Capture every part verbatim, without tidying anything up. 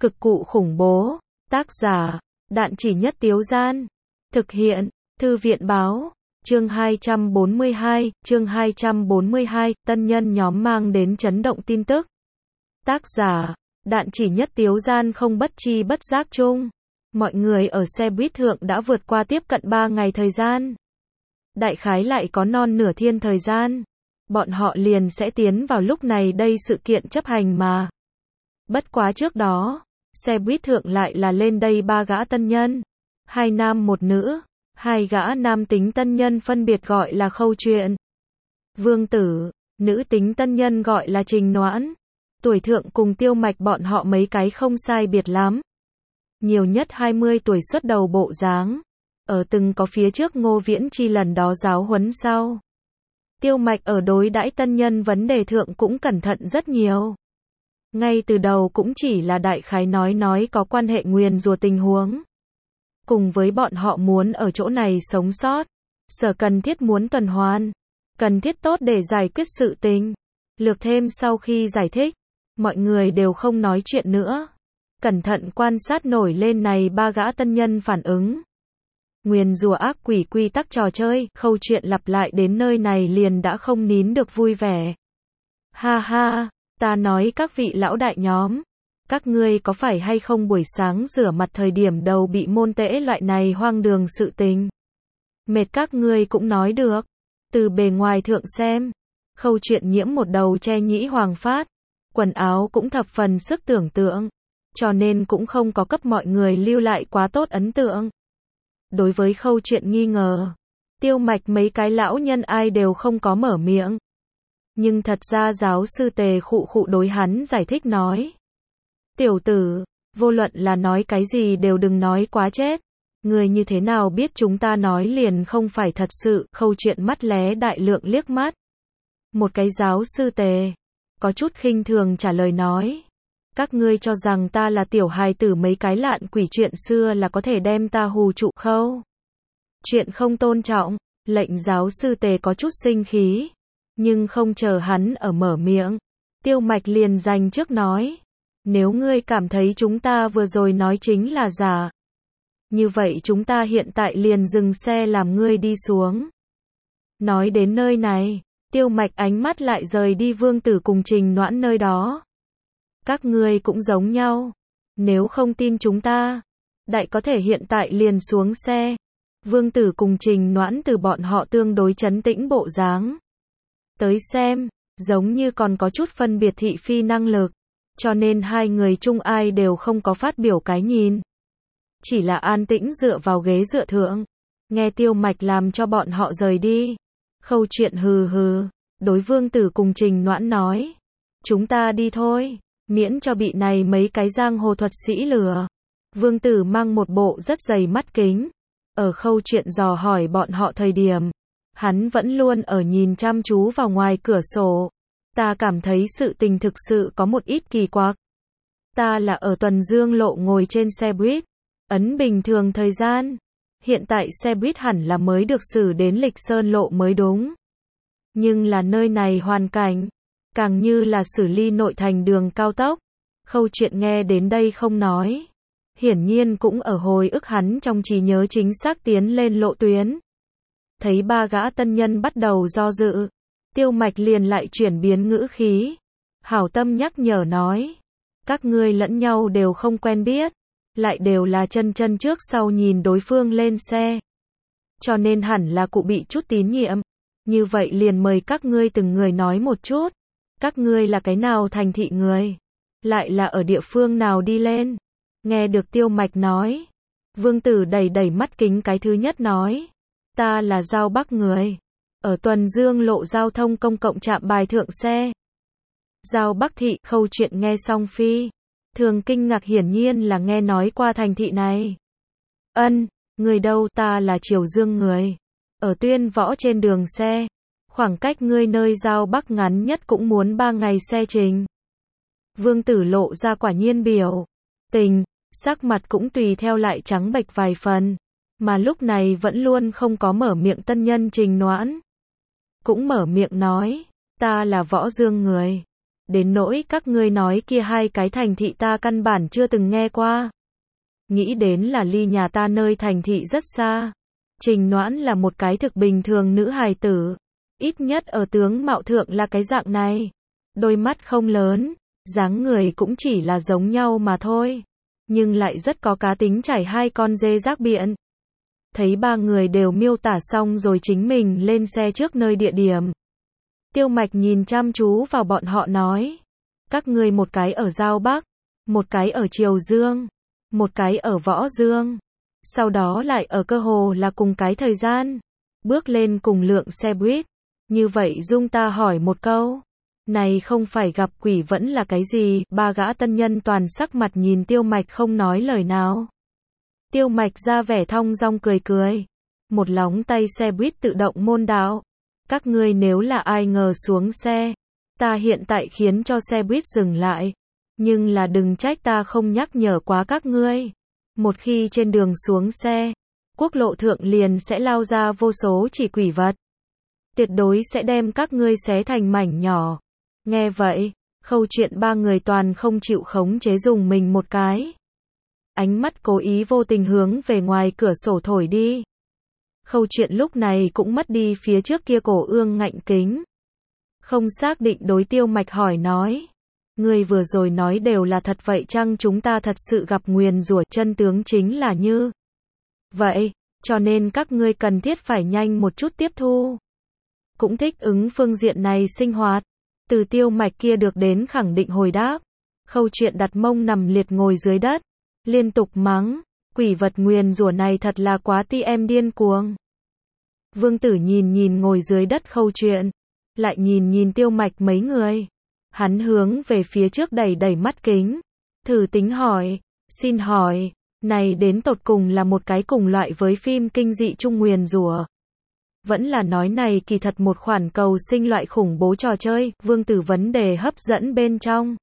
Cực cụ khủng bố. Tác giả, Đạn Chỉ Nhất Tiếu Gian. Thực hiện, Thư viện báo. Chương hai trăm bốn mươi hai, chương hai trăm bốn mươi hai, tân nhân nhóm mang đến chấn động tin tức. Tác giả, Đạn Chỉ Nhất Tiếu Gian. Không bất chi bất giác chung, mọi người ở xe buýt thượng đã vượt qua tiếp cận ba ngày thời gian. Đại khái lại có non nửa thiên thời gian, bọn họ liền sẽ tiến vào lúc này đây sự kiện chấp hành mà. Bất quá trước đó, xe buýt thượng lại là lên đây ba gã tân nhân, hai nam một nữ. Hai gã nam tính tân nhân phân biệt gọi là Khâu Chuyện, Vương Tử, nữ tính tân nhân gọi là Trình Noãn. Tuổi thượng cùng Tiêu Mạch bọn họ mấy cái không sai biệt lắm. Nhiều nhất hai mươi tuổi xuất đầu bộ dáng. Ở từng có phía trước Ngô Viễn Chi lần đó giáo huấn sau. Tiêu Mạch ở đối đãi tân nhân vấn đề thượng cũng cẩn thận rất nhiều. Ngay từ đầu cũng chỉ là đại khái nói nói có quan hệ nguyền rủa tình huống. Cùng với bọn họ muốn ở chỗ này sống sót, sở cần thiết muốn tuần hoàn, cần thiết tốt để giải quyết sự tình. Lược thêm sau khi giải thích, mọi người đều không nói chuyện nữa. Cẩn thận quan sát nổi lên này ba gã tân nhân phản ứng. Nguyền rủa ác quỷ quy tắc trò chơi, Khâu Chuyện lặp lại đến nơi này liền đã không nín được vui vẻ. Ha ha, ta nói các vị lão đại nhóm. Các ngươi có phải hay không buổi sáng rửa mặt thời điểm đầu bị môn tễ loại này hoang đường sự tình? Mệt các ngươi cũng nói được. Từ bề ngoài thượng xem, Khâu Chuyện nhiễm một đầu che nhĩ hoàng phát, quần áo cũng thập phần sức tưởng tượng, cho nên cũng không có cấp mọi người lưu lại quá tốt ấn tượng. Đối với Khâu Chuyện nghi ngờ, Tiêu Mạch mấy cái lão nhân ai đều không có mở miệng. Nhưng thật ra giáo sư Tề khụ khụ đối hắn giải thích nói. Tiểu tử, vô luận là nói cái gì đều đừng nói quá chết. Người như thế nào biết chúng ta nói liền không phải thật sự. Khâu Chuyện mắt lé đại lượng liếc mắt. Một cái giáo sư Tề có chút khinh thường trả lời nói. Các ngươi cho rằng ta là tiểu hài tử mấy cái lạn quỷ chuyện xưa là có thể đem ta hù trụ Khâu Chuyện không tôn trọng. Lệnh giáo sư Tề có chút sinh khí. Nhưng không chờ hắn ở mở miệng, Tiêu Mạch liền giành trước nói. Nếu ngươi cảm thấy chúng ta vừa rồi nói chính là giả, như vậy chúng ta hiện tại liền dừng xe làm ngươi đi xuống. Nói đến nơi này, Tiêu Mạch ánh mắt lại rời đi Vương Tử cùng Trình Noãn nơi đó. Các ngươi cũng giống nhau. Nếu không tin chúng ta, đại có thể hiện tại liền xuống xe. Vương Tử cùng Trình Noãn từ bọn họ tương đối trấn tĩnh bộ dáng tới xem, giống như còn có chút phân biệt thị phi năng lực. Cho nên hai người chung ai đều không có phát biểu cái nhìn. Chỉ là an tĩnh dựa vào ghế dựa thượng. Nghe Tiêu Mạch làm cho bọn họ rời đi. Khâu Chuyện hừ hừ. Đối Vương Tử cùng Trình Noãn nói. Chúng ta đi thôi. Miễn cho bị này mấy cái giang hồ thuật sĩ lừa. Vương Tử mang một bộ rất dày mắt kính. Ở Khâu Chuyện dò hỏi bọn họ thời điểm. Hắn vẫn luôn ở nhìn chăm chú vào ngoài cửa sổ. Ta cảm thấy sự tình thực sự có một ít kỳ quặc. Ta là ở Tuần Dương Lộ ngồi trên xe buýt. Ấn bình thường thời gian. Hiện tại xe buýt hẳn là mới được xử đến Lịch Sơn Lộ mới đúng. Nhưng là nơi này hoàn cảnh. Càng như là xử ly nội thành đường cao tốc. Khâu Chuyện nghe đến đây không nói. Hiển nhiên cũng ở hồi ức hắn trong trí nhớ chính xác tiến lên lộ tuyến. Thấy ba gã tân nhân bắt đầu do dự. Tiêu Mạch liền lại chuyển biến ngữ khí. Hảo tâm nhắc nhở nói. Các ngươi lẫn nhau đều không quen biết. Lại đều là chân chân trước sau nhìn đối phương lên xe. Cho nên hẳn là cụ bị chút tín nhiệm. Như vậy liền mời các ngươi từng người nói một chút. Các ngươi là cái nào thành thị người? Lại là ở địa phương nào đi lên? Nghe được Tiêu Mạch nói. Vương Tử đẩy đẩy mắt kính cái thứ nhất nói. Ta là Giao Bắc người. Ở Tuần Dương Lộ giao thông công cộng trạm bài thượng xe. Giao Bắc thị. Khâu Chuyện nghe xong phi thường kinh ngạc, hiển nhiên là nghe nói qua thành thị này. Ân, người đâu? Ta là Triều Dương người. Ở Tuyên Võ trên đường xe. Khoảng cách ngươi nơi Giao Bắc ngắn nhất cũng muốn ba ngày xe trình. Vương Tử lộ ra quả nhiên biểu tình, sắc mặt cũng tùy theo lại trắng bệch vài phần. Mà lúc này vẫn luôn không có mở miệng tân nhân Trình Noãn cũng mở miệng nói. Ta là Võ Dương người. Đến nỗi các ngươi nói kia hai cái thành thị ta căn bản chưa từng nghe qua. Nghĩ đến là ly nhà ta nơi thành thị rất xa. Trình Noãn là một cái thực bình thường nữ hài tử. Ít nhất ở tướng mạo thượng là cái dạng này. Đôi mắt không lớn, dáng người cũng chỉ là giống nhau mà thôi. Nhưng lại rất có cá tính, chảy hai con dê rác biện. Thấy ba người đều miêu tả xong rồi chính mình lên xe trước nơi địa điểm. Tiêu Mạch nhìn chăm chú vào bọn họ nói. Các ngươi một cái ở Giao Bắc, một cái ở Triều Dương, một cái ở Võ Dương. Sau đó lại ở cơ hồ là cùng cái thời gian. Bước lên cùng lượng xe buýt. Như vậy dung ta hỏi một câu. Này không phải gặp quỷ vẫn là cái gì? Ba gã tân nhân toàn sắc mặt nhìn Tiêu Mạch không nói lời nào. Tiêu Mạch ra vẻ thong dong cười cười. Một lóng tay xe buýt tự động môn đạo. Các ngươi nếu là ai ngờ xuống xe. Ta hiện tại khiến cho xe buýt dừng lại. Nhưng là đừng trách ta không nhắc nhở quá các ngươi. Một khi trên đường xuống xe, quốc lộ thượng liền sẽ lao ra vô số chỉ quỷ vật. Tuyệt đối sẽ đem các ngươi xé thành mảnh nhỏ. Nghe vậy, Khâu Chuyện ba người toàn không chịu khống chế dùng mình một cái. Ánh mắt cố ý vô tình hướng về ngoài cửa sổ thổi đi. Khâu Chuyện lúc này cũng mất đi phía trước kia cổ ương ngạnh kính. Không xác định đối Tiêu Mạch hỏi nói. Người vừa rồi nói đều là thật vậy chăng? Chúng ta thật sự gặp nguyền rủa, chân tướng chính là như vậy, cho nên các ngươi cần thiết phải nhanh một chút tiếp thu. Cũng thích ứng phương diện này sinh hoạt. Từ Tiêu Mạch kia được đến khẳng định hồi đáp. Khâu Chuyện đặt mông nằm liệt ngồi dưới đất. Liên tục mắng. Quỷ vật nguyền rủa này thật là quá ti em điên cuồng. Vương Tử nhìn nhìn ngồi dưới đất Khâu Chuyện. Lại nhìn nhìn Tiêu Mạch mấy người. Hắn hướng về phía trước đẩy đẩy mắt kính. Thử tính hỏi. Xin hỏi. Này đến tột cùng là một cái cùng loại với phim kinh dị chung nguyền rủa. Vẫn là nói này kỳ thật một khoản cầu sinh loại khủng bố trò chơi. Vương Tử vấn đề hấp dẫn bên trong.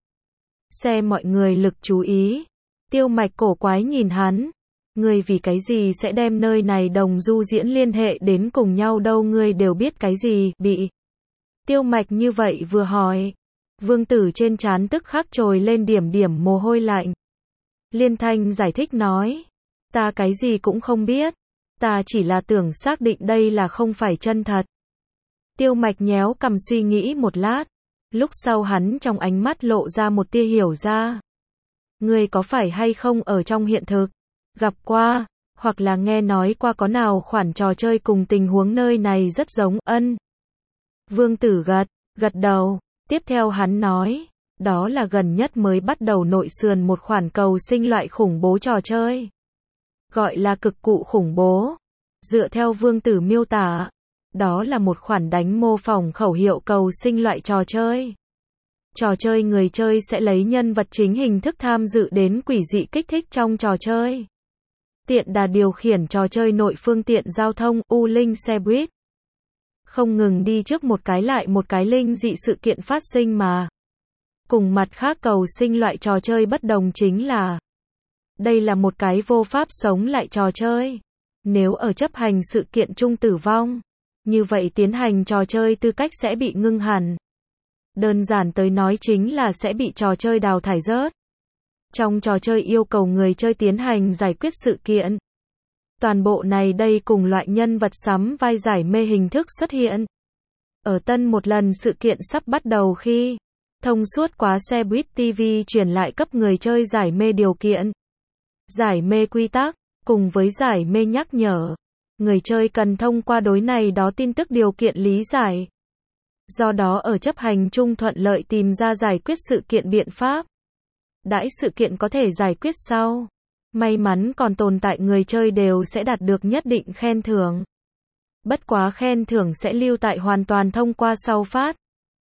Xe mọi người lực chú ý. Tiêu Mạch cổ quái nhìn hắn. Ngươi vì cái gì sẽ đem nơi này đồng du diễn liên hệ đến cùng nhau đâu? Ngươi đều biết cái gì? Bị Tiêu Mạch như vậy vừa hỏi. Vương Tử trên trán tức khắc trồi lên điểm điểm mồ hôi lạnh. Liên thanh giải thích nói. Ta cái gì cũng không biết. Ta chỉ là tưởng xác định đây là không phải chân thật. Tiêu Mạch nhéo cằm suy nghĩ một lát. Lúc sau hắn trong ánh mắt lộ ra một tia hiểu ra. Ngươi có phải hay không ở trong hiện thực gặp qua, hoặc là nghe nói qua có nào khoản trò chơi cùng tình huống nơi này rất giống? Ân. Vương Tử gật, gật đầu. Tiếp theo hắn nói, đó là gần nhất mới bắt đầu nội sườn một khoản cầu sinh loại khủng bố trò chơi. Gọi là cực cụ khủng bố. Dựa theo Vương Tử miêu tả, đó là một khoản đánh mô phỏng khẩu hiệu cầu sinh loại trò chơi. Trò chơi người chơi sẽ lấy nhân vật chính hình thức tham dự đến quỷ dị kích thích trong trò chơi. Tiện đà điều khiển trò chơi nội phương tiện giao thông, u linh xe buýt. Không ngừng đi trước một cái lại một cái linh dị sự kiện phát sinh mà. Cùng mặt khác cầu sinh loại trò chơi bất đồng chính là đây là một cái vô pháp sống lại trò chơi. Nếu ở chấp hành sự kiện chung tử vong, như vậy tiến hành trò chơi tư cách sẽ bị ngưng hẳn. Đơn giản tới nói chính là sẽ bị trò chơi đào thải rớt. Trong trò chơi yêu cầu người chơi tiến hành giải quyết sự kiện. Toàn bộ này đây cùng loại nhân vật sắm vai giải mê hình thức xuất hiện. Ở tân một lần sự kiện sắp bắt đầu khi thông suốt quá xe buýt ti vi truyền lại cấp người chơi giải mê điều kiện, giải mê quy tắc, cùng với giải mê nhắc nhở. Người chơi cần thông qua đối này đó tin tức điều kiện lý giải. Do đó ở chấp hành chung thuận lợi tìm ra giải quyết sự kiện biện pháp. Đãi sự kiện có thể giải quyết sau. May mắn còn tồn tại người chơi đều sẽ đạt được nhất định khen thưởng. Bất quá khen thưởng sẽ lưu tại hoàn toàn thông qua sau phát.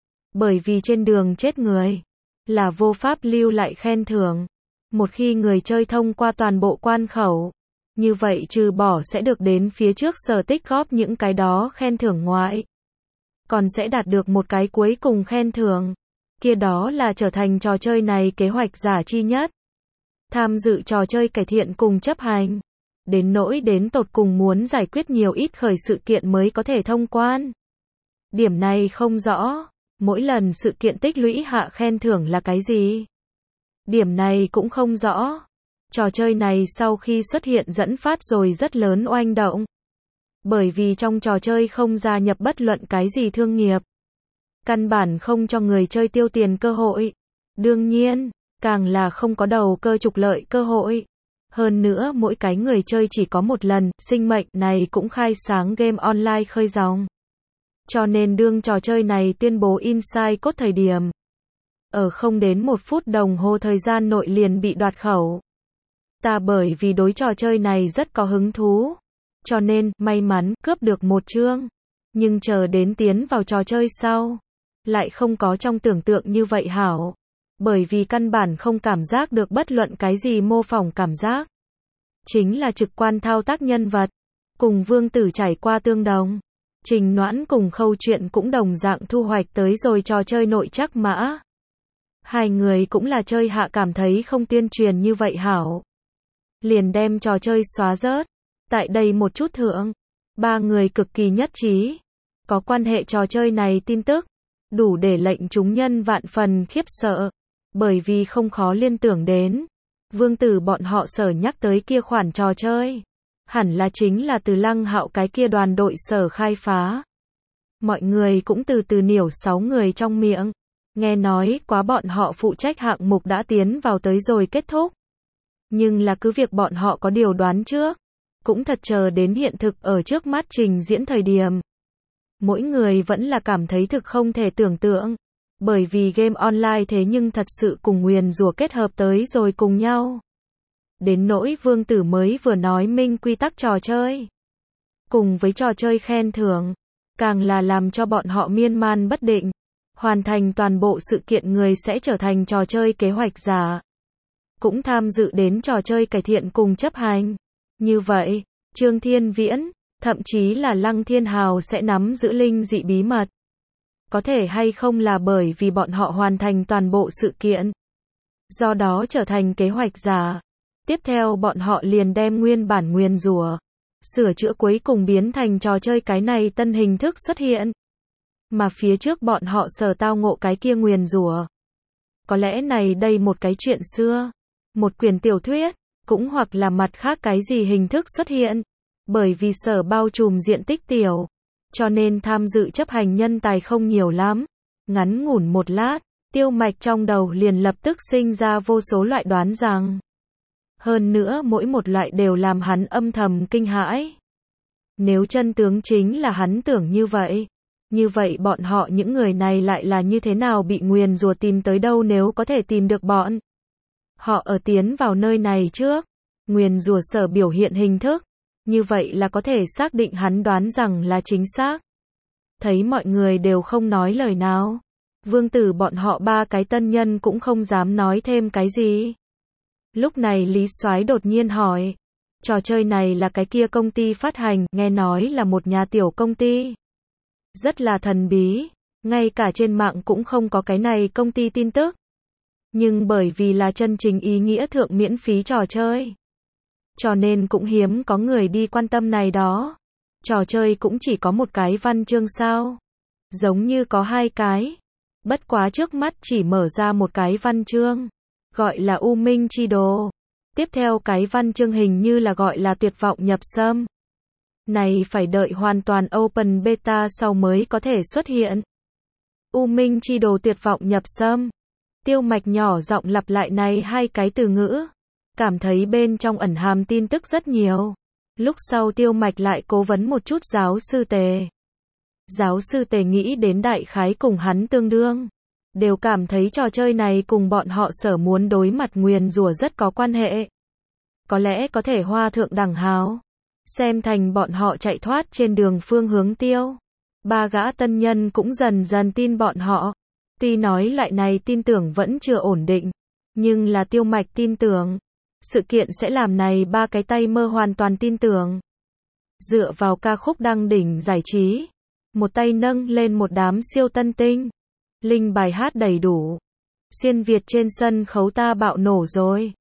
Bởi vì trên đường chết người là vô pháp lưu lại khen thưởng. Một khi người chơi thông qua toàn bộ quan khẩu, như vậy trừ bỏ sẽ được đến phía trước sở tích góp những cái đó khen thưởng ngoại, còn sẽ đạt được một cái cuối cùng khen thưởng. Kia đó là trở thành trò chơi này kế hoạch giả chi nhất. Tham dự trò chơi cải thiện cùng chấp hành. Đến nỗi đến tột cùng muốn giải quyết nhiều ít khởi sự kiện mới có thể thông quan. Điểm này không rõ. Mỗi lần sự kiện tích lũy hạ khen thưởng là cái gì? Điểm này cũng không rõ. Trò chơi này sau khi xuất hiện dẫn phát rồi rất lớn oanh động. Bởi vì trong trò chơi không gia nhập bất luận cái gì thương nghiệp. Căn bản không cho người chơi tiêu tiền cơ hội. Đương nhiên, càng là không có đầu cơ trục lợi cơ hội. Hơn nữa mỗi cái người chơi chỉ có một lần, sinh mệnh này cũng khai sáng game online khơi dòng. Cho nên đương trò chơi này tuyên bố Inside Code thời điểm. Ở không đến một phút đồng hồ thời gian nội liền bị đoạt khẩu. Ta bởi vì đối trò chơi này rất có hứng thú. Cho nên, may mắn, cướp được một chương. Nhưng chờ đến tiến vào trò chơi sau. Lại không có trong tưởng tượng như vậy hảo. Bởi vì căn bản không cảm giác được bất luận cái gì mô phỏng cảm giác. Chính là trực quan thao tác nhân vật. Cùng Vương Tử trải qua tương đồng. Trình Noãn cùng Khâu Chuyện cũng đồng dạng thu hoạch tới rồi trò chơi nội trắc mã. Hai người cũng là chơi hạ cảm thấy không tuyên truyền như vậy hảo. Liền đem trò chơi xóa rớt. Tại đây một chút thượng. Ba người cực kỳ nhất trí. Có quan hệ trò chơi này tin tức. Đủ để lệnh chúng nhân vạn phần khiếp sợ. Bởi vì không khó liên tưởng đến. Vương Tử bọn họ sở nhắc tới kia khoản trò chơi. Hẳn là chính là từ Lăng Hạo cái kia đoàn đội sở khai phá. Mọi người cũng từ từ niểu sáu người trong miệng. Nghe nói quá bọn họ phụ trách hạng mục đã tiến vào tới rồi kết thúc. Nhưng là cứ việc bọn họ có điều đoán trước. Cũng thật chờ đến hiện thực ở trước mắt trình diễn thời điểm. Mỗi người vẫn là cảm thấy thực không thể tưởng tượng. Bởi vì game online thế nhưng thật sự cùng nguyền rủa kết hợp tới rồi cùng nhau. Đến nỗi Vương Tử mới vừa nói minh quy tắc trò chơi. Cùng với trò chơi khen thưởng. Càng là làm cho bọn họ miên man bất định. Hoàn thành toàn bộ sự kiện người sẽ trở thành trò chơi kế hoạch giả. Cũng tham dự đến trò chơi cải thiện cùng chấp hành. Như vậy, Trương Thiên Viễn, thậm chí là Lăng Thiên Hào sẽ nắm giữ linh dị bí mật. Có thể hay không là bởi vì bọn họ hoàn thành toàn bộ sự kiện. Do đó trở thành kế hoạch giả. Tiếp theo bọn họ liền đem nguyên bản nguyền rủa, sửa chữa cuối cùng biến thành trò chơi cái này tân hình thức xuất hiện. Mà phía trước bọn họ sở tao ngộ cái kia nguyền rủa. Có lẽ này đây một cái chuyện xưa. Một quyển tiểu thuyết. Cũng hoặc là mặt khác cái gì hình thức xuất hiện. Bởi vì sở bao trùm diện tích tiểu. Cho nên tham dự chấp hành nhân tài không nhiều lắm. Ngắn ngủn một lát, Tiêu Mạch trong đầu liền lập tức sinh ra vô số loại đoán rằng. Hơn nữa mỗi một loại đều làm hắn âm thầm kinh hãi. Nếu chân tướng chính là hắn tưởng như vậy. Như vậy bọn họ những người này lại là như thế nào bị nguyền rủa tìm tới đâu nếu có thể tìm được bọn. Họ ở tiến vào nơi này trước. Nguyền rủa sở biểu hiện hình thức. Như vậy là có thể xác định hắn đoán rằng là chính xác. Thấy mọi người đều không nói lời nào. Vương Tử bọn họ ba cái tân nhân cũng không dám nói thêm cái gì. Lúc này Lý Soái đột nhiên hỏi. Trò chơi này là cái kia công ty phát hành, nghe nói là một nhà tiểu công ty. Rất là thần bí. Ngay cả trên mạng cũng không có cái này công ty tin tức. Nhưng bởi vì là chân chính ý nghĩa thượng miễn phí trò chơi. Cho nên cũng hiếm có người đi quan tâm này đó. Trò chơi cũng chỉ có một cái văn chương sao. Giống như có hai cái. Bất quá trước mắt chỉ mở ra một cái văn chương. Gọi là U Minh Chi Đồ. Tiếp theo cái văn chương hình như là gọi là Tuyệt Vọng Nhập Xâm. Này phải đợi hoàn toàn open beta sau mới có thể xuất hiện. U Minh Chi Đồ Tuyệt Vọng Nhập Xâm. Tiêu Mạch nhỏ giọng lặp lại này hai cái từ ngữ. Cảm thấy bên trong ẩn hàm tin tức rất nhiều. Lúc sau Tiêu Mạch lại cố vấn một chút giáo sư Tề. Giáo sư Tề nghĩ đến đại khái cùng hắn tương đương. Đều cảm thấy trò chơi này cùng bọn họ sở muốn đối mặt nguyền rủa rất có quan hệ. Có lẽ có thể hoa thượng đẳng hào. Xem thành bọn họ chạy thoát trên đường phương hướng tiêu. Ba gã tân nhân cũng dần dần tin bọn họ. Tuy nói lại này tin tưởng vẫn chưa ổn định. Nhưng là Tiêu Mạch tin tưởng. Sự kiện sẽ làm này ba cái tay mơ hoàn toàn tin tưởng. Dựa vào ca khúc đăng đỉnh giải trí. Một tay nâng lên một đám siêu tân tinh. Linh bài hát đầy đủ. Xuyên Việt trên sân khấu ta bạo nổ rồi.